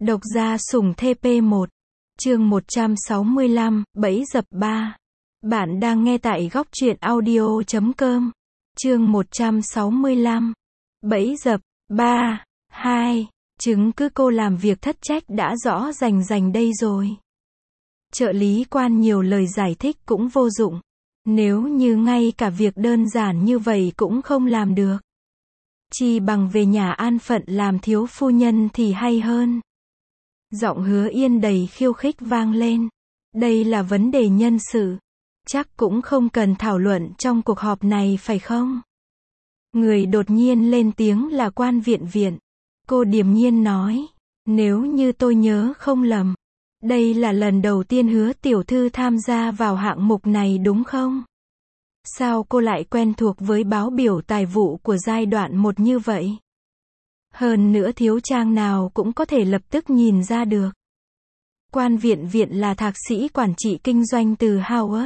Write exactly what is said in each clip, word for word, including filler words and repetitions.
Độc gia sủng thê pê một. Chương một trăm sáu mươi lăm, Bẫy dập ba. Bạn đang nghe tại góc truyện audio chấm com. Chương một trăm sáu mươi lăm. Bẫy dập ba. hai. Chứng cứ cô làm việc thất trách đã rõ rành rành đây rồi. Trợ lý quan nhiều lời giải thích cũng vô dụng. Nếu như ngay cả việc đơn giản như vậy cũng không làm được, chi bằng về nhà an phận làm thiếu phu nhân thì hay hơn. Giọng Hứa Yên đầy khiêu khích vang lên. Đây là vấn đề nhân sự. Chắc cũng không cần thảo luận trong cuộc họp này phải không? Người đột nhiên lên tiếng là Quan Viện Viện. Cô điềm nhiên nói. Nếu như tôi nhớ không lầm, đây là lần đầu tiên Hứa tiểu thư tham gia vào hạng mục này đúng không? Sao cô lại quen thuộc với báo biểu tài vụ của giai đoạn một như vậy? Hơn nữa thiếu trang nào cũng có thể lập tức nhìn ra được. Quan Viện Viện là thạc sĩ quản trị kinh doanh từ Harvard.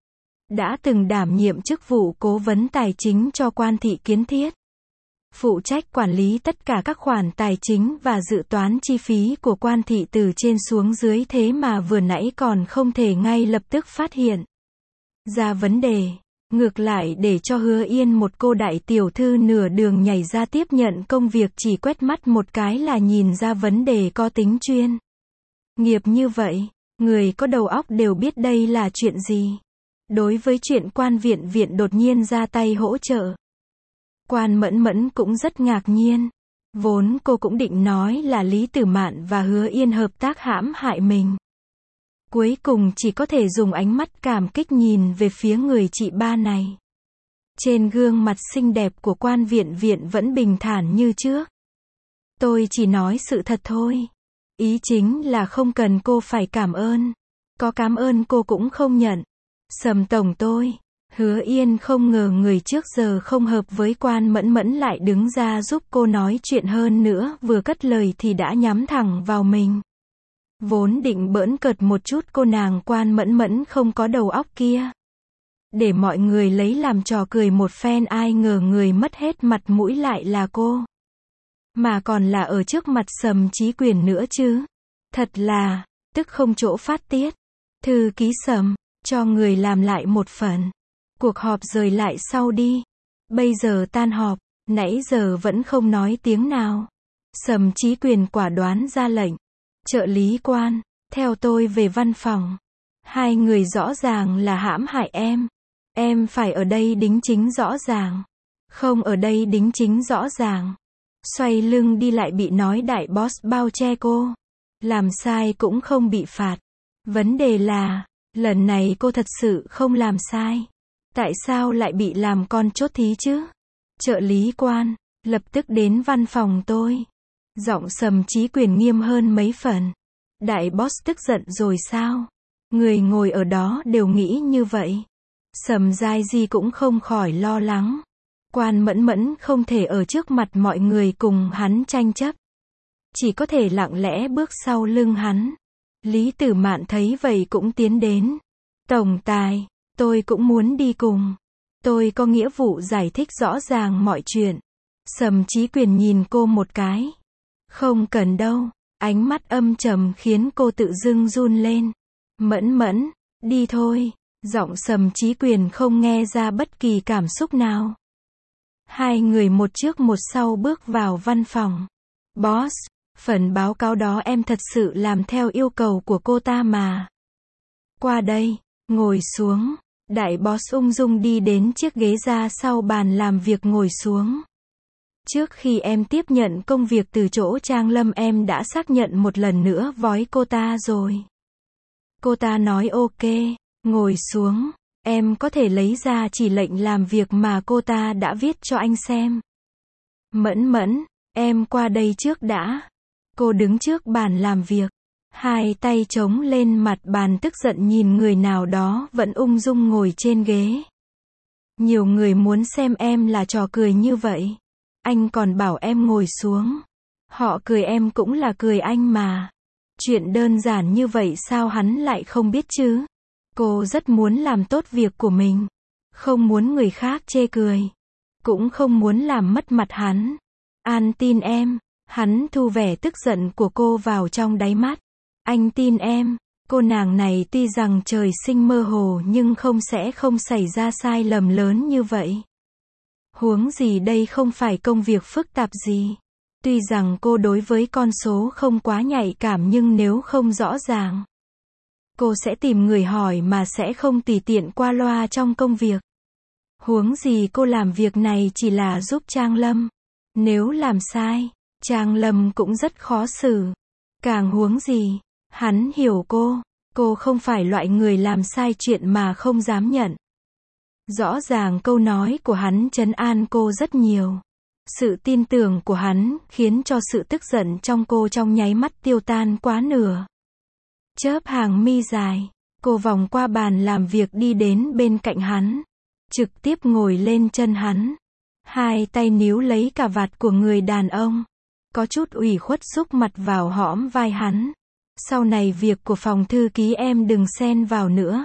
Đã từng đảm nhiệm chức vụ cố vấn tài chính cho Quan thị Kiến Thiết. Phụ trách quản lý tất cả các khoản tài chính và dự toán chi phí của Quan thị từ trên xuống dưới, thế mà vừa nãy còn không thể ngay lập tức phát hiện ra vấn đề. Ngược lại để cho Hứa Yên, một cô đại tiểu thư nửa đường nhảy ra tiếp nhận công việc, chỉ quét mắt một cái là nhìn ra vấn đề có tính chuyên nghiệp như vậy. Người có đầu óc đều biết đây là chuyện gì. Đối với chuyện Quan Viện Viện đột nhiên ra tay hỗ trợ, Quan Mẫn Mẫn cũng rất ngạc nhiên. Vốn cô cũng định nói là Lý Tử Mạn và Hứa Yên hợp tác hãm hại mình. Cuối cùng chỉ có thể dùng ánh mắt cảm kích nhìn về phía người chị ba này. Trên gương mặt xinh đẹp của Quan Viện Viện vẫn bình thản như trước. Tôi chỉ nói sự thật thôi. Ý chính là không cần cô phải cảm ơn. Có cảm ơn cô cũng không nhận. Sầm tổng tôi. Hứa Yên không ngờ người trước giờ không hợp với Quan Mẫn Mẫn lại đứng ra giúp cô nói chuyện, hơn nữa vừa cất lời thì đã nhắm thẳng vào mình. Vốn định bỡn cợt một chút cô nàng Quan Mẫn Mẫn không có đầu óc kia, để mọi người lấy làm trò cười một phen, ai ngờ người mất hết mặt mũi lại là cô. Mà còn là ở trước mặt Sầm Chí Quyền nữa chứ. Thật là, tức không chỗ phát tiết. Thư ký Sầm, cho người làm lại một phần. Cuộc họp rời lại sau đi. Bây giờ tan họp, nãy giờ vẫn không nói tiếng nào. Sầm Chí Quyền quả đoán ra lệnh. Trợ lý Quan, theo tôi về văn phòng. Hai người rõ ràng là hãm hại em. Em phải ở đây đính chính rõ ràng. Không ở đây đính chính rõ ràng. Xoay lưng đi lại bị nói đại boss bao che cô. Làm sai cũng không bị phạt. Vấn đề là, lần này cô thật sự không làm sai. Tại sao lại bị làm con chốt thí chứ? Trợ lý Quan, lập tức đến văn phòng tôi. Giọng Sầm Chí Quyền nghiêm hơn mấy phần. Đại boss tức giận rồi sao? Người ngồi ở đó đều nghĩ như vậy. Sầm Giai Di cũng không khỏi lo lắng. Quan Mẫn Mẫn không thể ở trước mặt mọi người cùng hắn tranh chấp. Chỉ có thể lặng lẽ bước sau lưng hắn. Lý Tử Mạn thấy vậy cũng tiến đến. Tổng tài, tôi cũng muốn đi cùng. Tôi có nghĩa vụ giải thích rõ ràng mọi chuyện. Sầm Chí Quyền nhìn cô một cái. Không cần đâu. Ánh mắt âm trầm khiến cô tự dưng run lên. Mẫn Mẫn, đi thôi. Giọng Sầm Chí Quyền không nghe ra bất kỳ cảm xúc nào. Hai người một trước một sau bước vào văn phòng. Boss, phần báo cáo đó em thật sự làm theo yêu cầu của cô ta mà. Qua đây, ngồi xuống. Đại boss ung dung đi đến chiếc ghế ra sau bàn làm việc ngồi xuống. Trước khi em tiếp nhận công việc từ chỗ Trang Lâm, em đã xác nhận một lần nữa với cô ta rồi. Cô ta nói ok, ngồi xuống. Em có thể lấy ra chỉ lệnh làm việc mà cô ta đã viết cho anh xem. Mẫn Mẫn, em qua đây trước đã. Cô đứng trước bàn làm việc, hai tay chống lên mặt bàn tức giận nhìn người nào đó vẫn ung dung ngồi trên ghế. Nhiều người muốn xem em là trò cười như vậy. Anh còn bảo em ngồi xuống. Họ cười em cũng là cười anh mà. Chuyện đơn giản như vậy sao hắn lại không biết chứ? Cô rất muốn làm tốt việc của mình. Không muốn người khác chê cười. Cũng không muốn làm mất mặt hắn. An tin em. Hắn thu vẻ tức giận của cô vào trong đáy mắt. Anh tin em, cô nàng này tuy rằng trời sinh mơ hồ nhưng không sẽ không xảy ra sai lầm lớn như vậy. Huống gì đây không phải công việc phức tạp gì. Tuy rằng cô đối với con số không quá nhạy cảm nhưng nếu không rõ ràng, cô sẽ tìm người hỏi mà sẽ không tùy tiện qua loa trong công việc. Huống gì cô làm việc này chỉ là giúp Trang Lâm. Nếu làm sai, Trang Lâm cũng rất khó xử. Càng huống gì, hắn hiểu cô, cô không phải loại người làm sai chuyện mà không dám nhận. Rõ ràng câu nói của hắn trấn an cô rất nhiều. Sự tin tưởng của hắn khiến cho sự tức giận trong cô trong nháy mắt tiêu tan quá nửa. Chớp hàng mi dài, cô vòng qua bàn làm việc đi đến bên cạnh hắn, trực tiếp ngồi lên chân hắn. Hai tay níu lấy cà vạt của người đàn ông, có chút ủy khuất xúc mặt vào hõm vai hắn. Sau này việc của phòng thư ký em đừng xen vào nữa.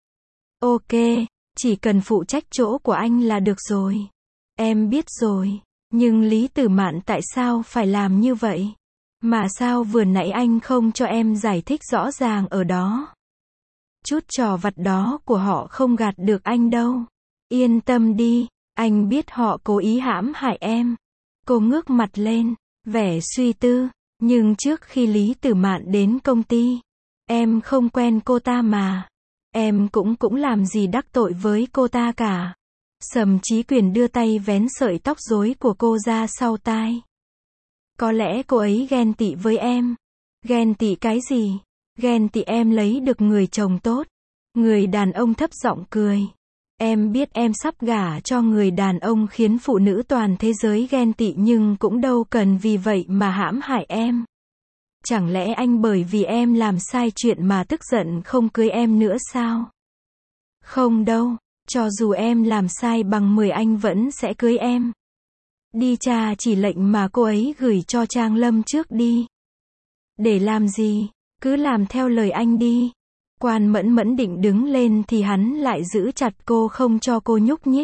Ok, chỉ cần phụ trách chỗ của anh là được rồi. Em biết rồi, nhưng Lý Tử Mạn tại sao phải làm như vậy? Mà sao vừa nãy anh không cho em giải thích rõ ràng ở đó? Chút trò vặt đó của họ không gạt được anh đâu. Yên tâm đi, anh biết họ cố ý hãm hại em. Cô ngước mặt lên, vẻ suy tư. Nhưng trước khi Lý Tử Mạn đến công ty, em không quen cô ta mà. Em cũng cũng làm gì đắc tội với cô ta cả. Sầm Chí Quyền đưa tay vén sợi tóc rối của cô ra sau tai. Có lẽ cô ấy ghen tị với em. Ghen tị cái gì? Ghen tị em lấy được người chồng tốt. Người đàn ông thấp giọng cười. Em biết em sắp gả cho người đàn ông khiến phụ nữ toàn thế giới ghen tị nhưng cũng đâu cần vì vậy mà hãm hại em. Chẳng lẽ anh bởi vì em làm sai chuyện mà tức giận không cưới em nữa sao? Không đâu, cho dù em làm sai bằng mười anh vẫn sẽ cưới em. Đi tra chỉ lệnh mà cô ấy gửi cho Trang Lâm trước đi. Để làm gì? Cứ làm theo lời anh đi. Quan Mẫn Mẫn định đứng lên thì hắn lại giữ chặt cô không cho cô nhúc nhích.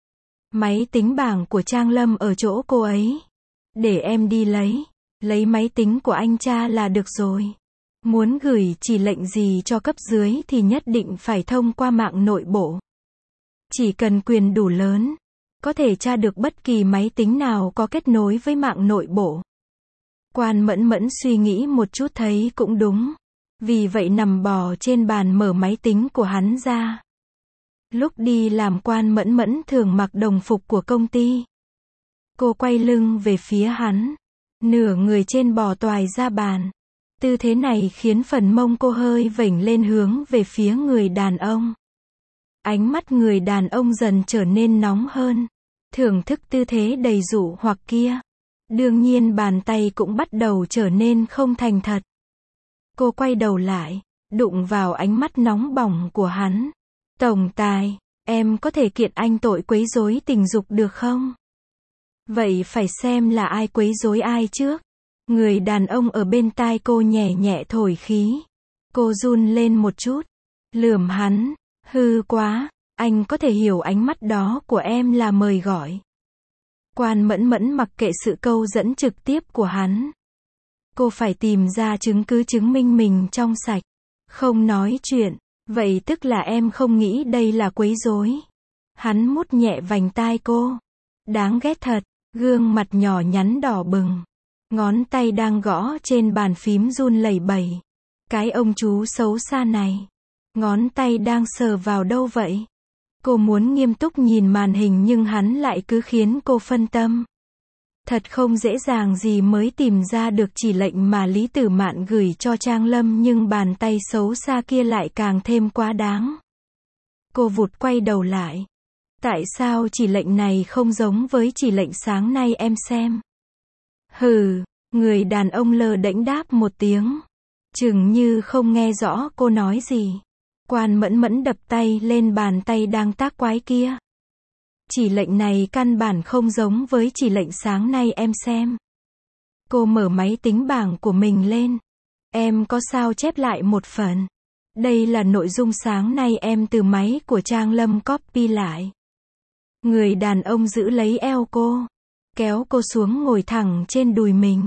Máy tính bảng của Trang Lâm ở chỗ cô ấy. Để em đi lấy. Lấy máy tính của anh cha là được rồi. Muốn gửi chỉ lệnh gì cho cấp dưới thì nhất định phải thông qua mạng nội bộ. Chỉ cần quyền đủ lớn, có thể tra được bất kỳ máy tính nào có kết nối với mạng nội bộ. Quan Mẫn Mẫn suy nghĩ một chút thấy cũng đúng. Vì vậy nằm bò trên bàn mở máy tính của hắn ra. Lúc đi làm Quan Mẫn Mẫn thường mặc đồng phục của công ty. Cô quay lưng về phía hắn. Nửa người trên bò toài ra bàn. Tư thế này khiến phần mông cô hơi vểnh lên hướng về phía người đàn ông. Ánh mắt người đàn ông dần trở nên nóng hơn. Thưởng thức tư thế đầy dụ hoặc kia. Đương nhiên bàn tay cũng bắt đầu trở nên không thành thật. Cô quay đầu lại, đụng vào ánh mắt nóng bỏng của hắn. Tổng tài, em có thể kiện anh tội quấy rối tình dục được không? Vậy phải xem là ai quấy rối ai trước. Người đàn ông ở bên tai cô nhẹ nhẹ thổi khí. Cô run lên một chút. Lườm hắn, hư quá, anh có thể hiểu ánh mắt đó của em là mời gọi. Quan Mẫn Mẫn mặc kệ sự câu dẫn trực tiếp của hắn. Cô phải tìm ra chứng cứ chứng minh mình trong sạch. Không nói chuyện, vậy tức là em không nghĩ đây là quấy rối. Hắn mút nhẹ vành tai cô. Đáng ghét thật, gương mặt nhỏ nhắn đỏ bừng. Ngón tay đang gõ trên bàn phím run lẩy bẩy. Cái ông chú xấu xa này. Ngón tay đang sờ vào đâu vậy? Cô muốn nghiêm túc nhìn màn hình nhưng hắn lại cứ khiến cô phân tâm. Thật không dễ dàng gì mới tìm ra được chỉ lệnh mà Lý Tử Mạn gửi cho Trang Lâm nhưng bàn tay xấu xa kia lại càng thêm quá đáng. Cô vụt quay đầu lại. Tại sao chỉ lệnh này không giống với chỉ lệnh sáng nay em xem? Hừ, người đàn ông lơ đễnh đáp một tiếng. Chừng như không nghe rõ cô nói gì. Quan Mẫn Mẫn đập tay lên bàn tay đang tác quái kia. Chỉ lệnh này căn bản không giống với chỉ lệnh sáng nay em xem. Cô mở máy tính bảng của mình lên. Em có sao chép lại một phần. Đây là nội dung sáng nay em từ máy của Trang Lâm copy lại. Người đàn ông giữ lấy eo cô. Kéo cô xuống ngồi thẳng trên đùi mình.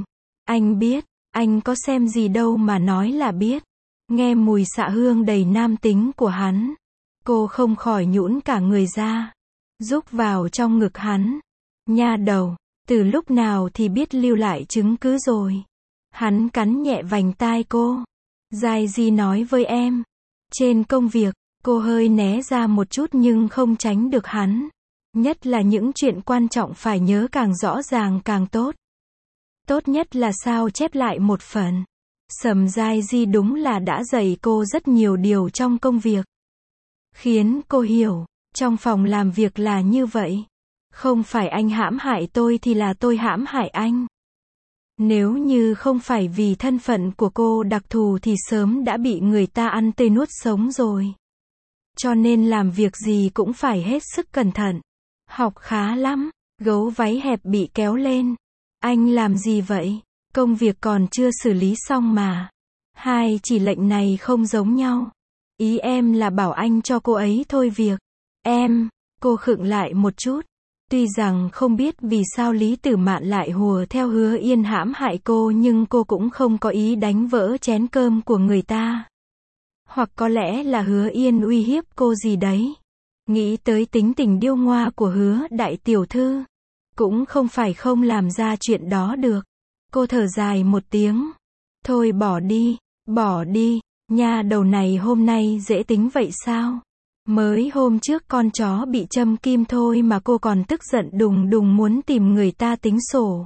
Anh biết, anh có xem gì đâu mà nói là biết. Nghe mùi xạ hương đầy nam tính của hắn, cô không khỏi nhũn cả người ra, rúc vào trong ngực hắn. Nha đầu, từ lúc nào thì biết lưu lại chứng cứ rồi. Hắn cắn nhẹ vành tai cô. Giai Di nói với em. Trên công việc, cô hơi né ra một chút nhưng không tránh được hắn. Nhất là những chuyện quan trọng phải nhớ càng rõ ràng càng tốt. Tốt nhất là sao chép lại một phần. Sầm Giai Di đúng là đã dạy cô rất nhiều điều trong công việc. Khiến cô hiểu, trong phòng làm việc là như vậy. Không phải anh hãm hại tôi thì là tôi hãm hại anh. Nếu như không phải vì thân phận của cô đặc thù thì sớm đã bị người ta ăn tươi nuốt sống rồi. Cho nên làm việc gì cũng phải hết sức cẩn thận. Học khá lắm, gấu váy hẹp bị kéo lên. Anh làm gì vậy? Công việc còn chưa xử lý xong mà. Hai chỉ lệnh này không giống nhau. Ý em là bảo anh cho cô ấy thôi việc. Em, cô khựng lại một chút. Tuy rằng không biết vì sao Lý Tử Mạn lại hùa theo Hứa Yên hãm hại cô nhưng cô cũng không có ý đánh vỡ chén cơm của người ta. Hoặc có lẽ là Hứa Yên uy hiếp cô gì đấy. Nghĩ tới tính tình điêu ngoa của Hứa đại tiểu thư. Cũng không phải không làm ra chuyện đó được. Cô thở dài một tiếng. Thôi bỏ đi, bỏ đi, nha đầu này hôm nay dễ tính vậy sao? Mới hôm trước con chó bị châm kim thôi mà cô còn tức giận đùng đùng muốn tìm người ta tính sổ.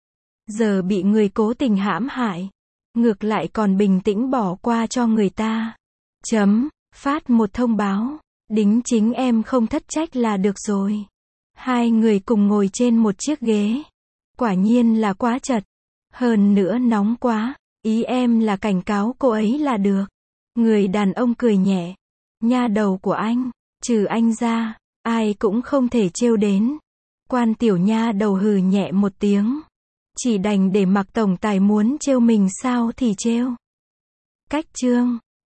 Giờ bị người cố tình hãm hại. Ngược lại còn bình tĩnh bỏ qua cho người ta. Chấm, phát một thông báo. Đính chính em không thất trách là được rồi. Hai người cùng ngồi trên một chiếc ghế. Quả nhiên là quá chật. Hơn nữa nóng quá. Ý em là cảnh cáo cô ấy là được. Người đàn ông cười nhẹ. Nha đầu của anh, trừ anh ra, ai cũng không thể trêu đến. Quan tiểu nha đầu hừ nhẹ một tiếng. Chỉ đành để mặc tổng tài muốn trêu mình sao thì trêu. Cách chương